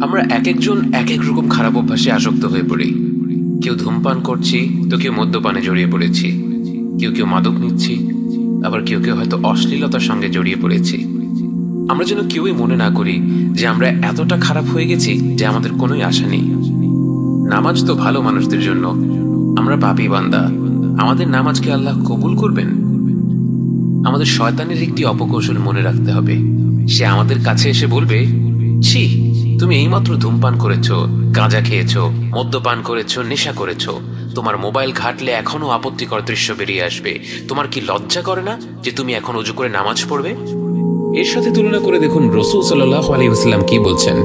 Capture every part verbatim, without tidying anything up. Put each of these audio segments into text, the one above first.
আমরা এক একজন এক এক রকম খারাপ অভ্যাসে আসক্ত হয়ে পড়ি। কেউ ধূমপান করছি, তো কেউ মদ্যপানে জড়িয়ে পড়েছি, কেউ কেউ মাদক নিচ্ছি, আবার কেউ কেউ হয়তো অশ্লীলতার সঙ্গে জড়িয়ে পড়েছি। আমরা যেন কেউই মনে না করি যে আমরা এতটা খারাপ হয়ে গেছি যে আমাদের কোনোই আশা নেই। নামাজ তো ভালো মানুষদের জন্য, আমরা পাপী বান্দা, আমাদের নামাজকে আল্লাহ কবুল করবেন? আমাদের শয়তানের একটি অপকৌশল মনে রাখতে হবে। সে আমাদের কাছে এসে বলবে, ছি, তুমি এইমাত্র ধূমপান করেছো, গাঁজা খেয়েছো, মদ্যপান করেছো, নেশা করেছো, তোমার মোবাইল ঘাটলে এখনো আপত্তিকর দৃশ্য বেরিয়ে আসবে। তোমার কি লজ্জা করে না যে তুমি এখন ওযু করে নামাজ পড়বে? এর সাথে তুলনা করে দেখুন রাসূল সাল্লাল্লাহু আলাইহি ওয়াসাল্লাম কি বলছেন।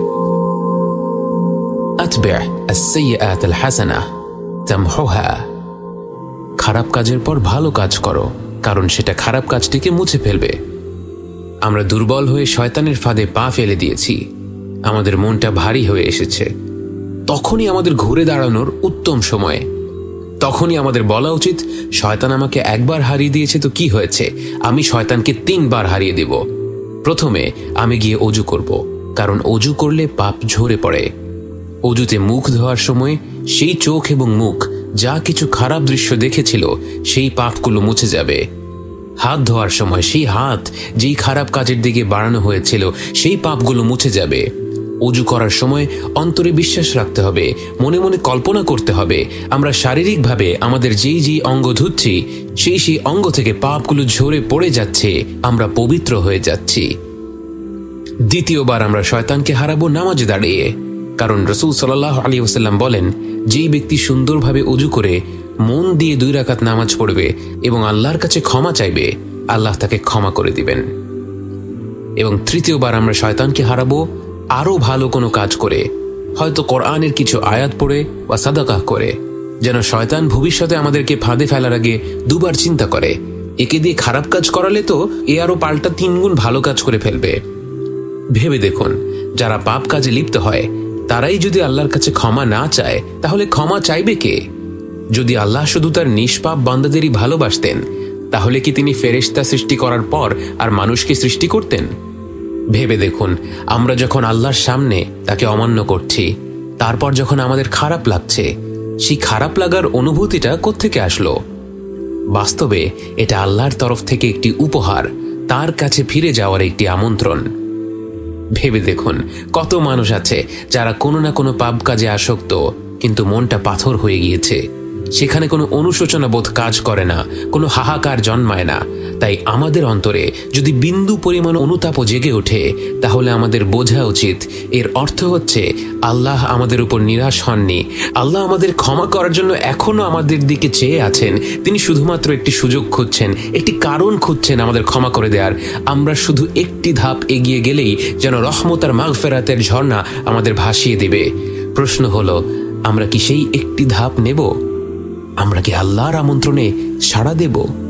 আতবি'আ আস-সাইয়্যাআত আল-হাসানাহ তামহুহা। খারাপ কাজের পর ভালো কাজ করো, কারণ সেটা খারাপ কাজটিকে মুছে ফেলবে। আমরা দুর্বল হয়ে শয়তানের ফাঁদে পা ফেলে দিয়েছি, আমাদের মনটা ভারী হয়ে এসেছে। তখনই আমাদের ঘুরে দাঁড়ানোর উত্তম সময়। তখনই আমাদের বলা উচিত, শয়তান আমাকে একবার হারিয়ে দিয়েছে তো কি হয়েছে, আমি শয়তানকে তিনবার হারিয়ে দেব। প্রথমে আমি গিয়ে অজু করব, কারণ অজু করলে পাপ ঝরে পড়ে। অজুতে মুখ ধোয়ার সময় সেই চোখ এবং মুখ যা কিছু খারাপ দৃশ্য দেখেছিল সেই পাপগুলো মুছে যাবে। হাত ধোয়ার সময় সেই হাত যেই খারাপ কাজের দিকে বাড়ানো হয়েছিল সেই পাপগুলো মুছে যাবে। অজু করার সময় অন্তরে বিশ্বাস রাখতে হবে, মনে মনে কল্পনা করতে হবে আমরা শারীরিকভাবে আমাদের যেই যেই অঙ্গ ধুচ্ছি সেই সেই অঙ্গ থেকে পাপগুলো ঝরে পড়ে যাচ্ছে, আমরা পবিত্র হয়ে যাচ্ছি। দ্বিতীয়বার আমরা শয়তানকে হারাবো নামাজে দাঁড়িয়ে, কারণ রাসূল সাল্লাল্লাহু আলাইহি ওয়াসাল্লাম বলেন, যেই ব্যক্তি সুন্দরভাবে অজু করে মন দিয়ে দুই রাকাত নামাজ পড়বে এবং আল্লাহর কাছে ক্ষমা চাইবে, আল্লাহ তাকে ক্ষমা করে দিবেন। এবং তৃতীয়বার আমরা শয়তানকে হারাবো আরও ভালো কোনো কাজ করে, হয়তো কোরআনের কিছু আয়াত পড়ে বা সাদাকাহ করে, যেন শয়তান ভবিষ্যতে আমাদেরকে ফাঁদে ফেলার আগে দুবার চিন্তা করে, একে দিয়ে খারাপ কাজ করালে তো এ আরও পাল্টা তিনগুণ ভালো কাজ করে ফেলবে। ভেবে দেখুন, যারা পাপ কাজে লিপ্ত হয় তারাই যদি আল্লাহর কাছে ক্ষমা না চায়, তাহলে ক্ষমা চাইবে কে? যদি আল্লাহ শুধু তার নিষ্পাপ বান্দাদেরই ভালোবাসতেন, তাহলে কি তিনি ফেরেশতা সৃষ্টি করার পর আর মানুষকে সৃষ্টি করতেন? ভেবে দেখুন, আমরা যখন আল্লাহর সামনে তাকে অমান্য করছি, তারপর যখন আমাদের খারাপ লাগছে, সেই খারাপ লাগার অনুভূতিটা কোত্থেকে আসলো? বাস্তবে এটা আল্লাহর তরফ থেকে একটি উপহার, তার কাছে ফিরে যাওয়ার একটি আমন্ত্রণ। ভেবে দেখুন, কত মানুষ আছে যারা কোনো না কোনো পাপ কাজে আসক্ত, কিন্তু মনটা পাথর হয়ে গিয়েছে। সেখানে কোনো অনুশোচনা বোধ কাজ করে না, কোনো হাহাকার জন্মায় না। তাই আমাদের অন্তরে যদি বিন্দু পরিমাণ অনুতাপও জেগে ওঠে, তাহলে আমাদের বোঝা উচিত এর অর্থ হচ্ছে আল্লাহ আমাদের উপর নিরাশ হননি। আল্লাহ আমাদের ক্ষমা করার জন্য এখনো আমাদের দিকে চেয়ে আছেন। তিনি শুধুমাত্র একটি সুযোগ খুঁজছেন, একটি কারণ খুঁজছেন আমাদের ক্ষমা করে দেওয়ার। আমরা শুধু একটি ধাপ এগিয়ে গেলেই যেন রহমত আর মাগফিরাতের ঝর্ণা আমাদের ভাসিয়ে দেবে। প্রশ্ন হলো, আমরা কি সেই একটি ধাপ নেব? আমরা কি আল্লাহর আমন্ত্রণে সাড়া দেব?